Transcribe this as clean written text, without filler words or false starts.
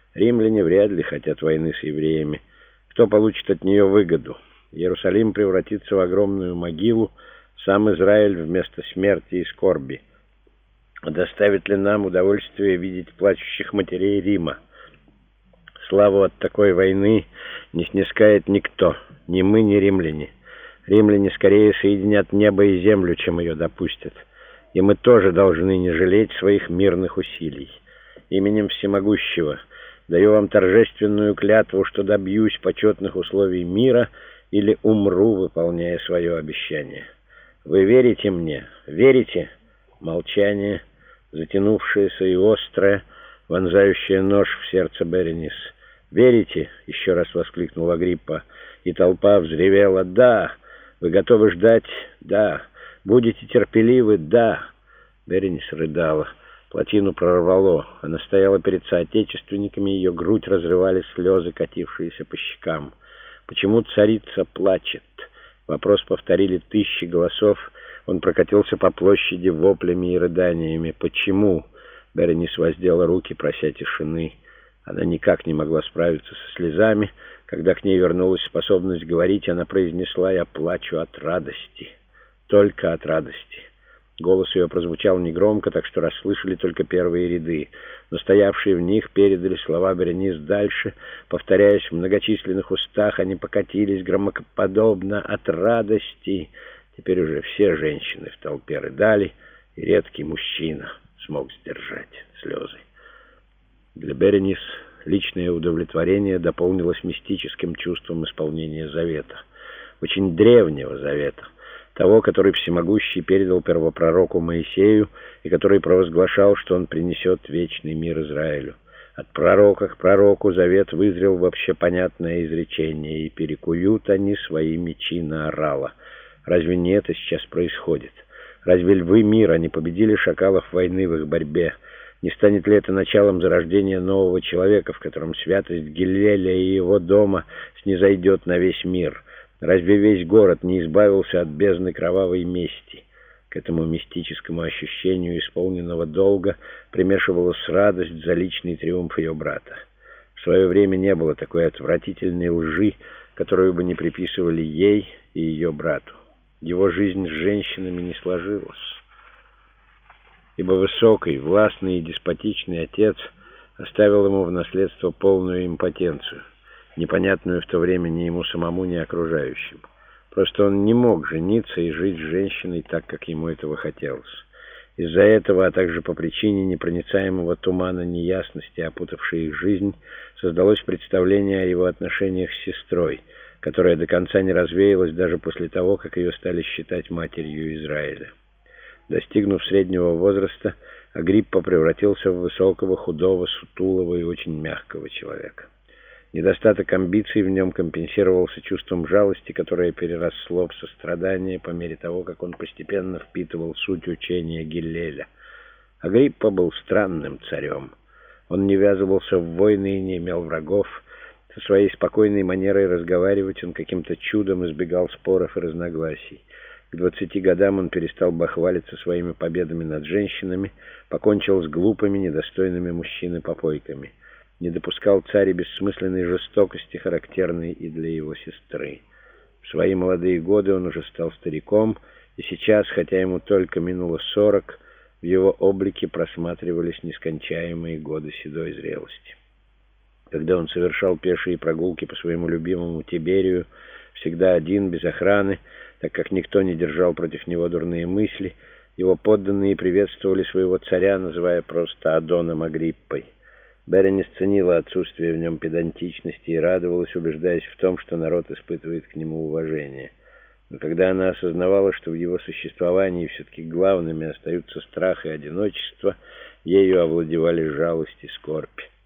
Римляне вряд ли хотят войны с евреями. Кто получит от нее выгоду? Иерусалим превратится в огромную могилу, сам Израиль вместо смерти и скорби. Доставит ли нам удовольствие видеть плачущих матерей Рима? Славу от такой войны не снискает никто, ни мы, ни римляне. Римляне скорее соединят небо и землю, чем ее допустят. И мы тоже должны не жалеть своих мирных усилий. Именем Всемогущего даю вам торжественную клятву, что добьюсь почетных условий мира или умру, выполняя свое обещание. Вы верите мне? Верите? Молчание, затянувшееся и острое, вонзающее нож в сердце Беренис. «Верите?» — еще раз воскликнул Агриппа, и толпа взревела: «Да! Вы готовы ждать?» «Да! Будете терпеливы?» «Да!» Беренис рыдала. Плотину прорвало. Она стояла перед соотечественниками, ее грудь разрывали слезы, катившиеся по щекам. «Почему царица плачет?» Вопрос повторили тысячи голосов. Он прокатился по площади воплями и рыданиями. «Почему?» Беренис воздела руки, прося тишины. Она никак не могла справиться со слезами. Когда к ней вернулась способность говорить, она произнесла: «Я плачу от радости. Только от радости». Голос ее прозвучал негромко, так что расслышали только первые ряды. Но стоявшие в них передали слова Беренис дальше. Повторяясь в многочисленных устах, они покатились громоподобно от радости. Теперь уже все женщины в толпе рыдали, и редкий мужчина смог сдержать слезы. Для Беренис личное удовлетворение дополнилось мистическим чувством исполнения завета. Очень древнего завета. Того, который Всемогущий передал первопророку Моисею и который провозглашал, что он принесет вечный мир Израилю. От пророка к пророку завет вызрел в общепонятное изречение: «И перекуют они свои мечи на орала». Разве не это сейчас происходит? Разве львы мира не победили шакалов войны в их борьбе? Не станет ли это началом зарождения нового человека, в котором святость Гиллеля и его дома снизойдет на весь мир? Разве весь город не избавился от бездны кровавой мести? К этому мистическому ощущению исполненного долга примешивалась радость за личный триумф ее брата. В свое время не было такой отвратительной лжи, которую бы не приписывали ей и ее брату. Его жизнь с женщинами не сложилась, ибо высокий, властный и деспотичный отец оставил ему в наследство полную импотенцию, непонятную в то время ни ему самому, ни окружающим. Просто он не мог жениться и жить с женщиной так, как ему этого хотелось. Из-за этого, а также по причине непроницаемого тумана неясности, опутавшей их жизнь, создалось представление о его отношениях с сестрой, которая до конца не развеялась даже после того, как ее стали считать матерью Израиля. Достигнув среднего возраста, Агриппа превратился в высокого, худого, сутулого и очень мягкого человека. Недостаток амбиций в нем компенсировался чувством жалости, которое переросло в сострадание по мере того, как он постепенно впитывал суть учения Гиллеля. Агриппа был странным царем. Он не ввязывался в войны и не имел врагов. Со своей спокойной манерой разговаривать он каким-то чудом избегал споров и разногласий. К 20 годам он перестал бахвалиться своими победами над женщинами, покончил с глупыми, недостойными мужчины попойками. Не допускал царь бессмысленной жестокости, характерной и для его сестры. В свои молодые годы он уже стал стариком, и сейчас, хотя ему только минуло 40, в его облике просматривались нескончаемые годы седой зрелости. Когда он совершал пешие прогулки по своему любимому Тиберию, всегда один, без охраны, так как никто не держал против него дурные мысли, его подданные приветствовали своего царя, называя просто Адоном Агриппой. Беренис ценила отсутствие в нем педантичности и радовалась, убеждаясь в том, что народ испытывает к нему уважение. Но когда она осознавала, что в его существовании все-таки главными остаются страх и одиночество, ею овладевали жалость и скорбь.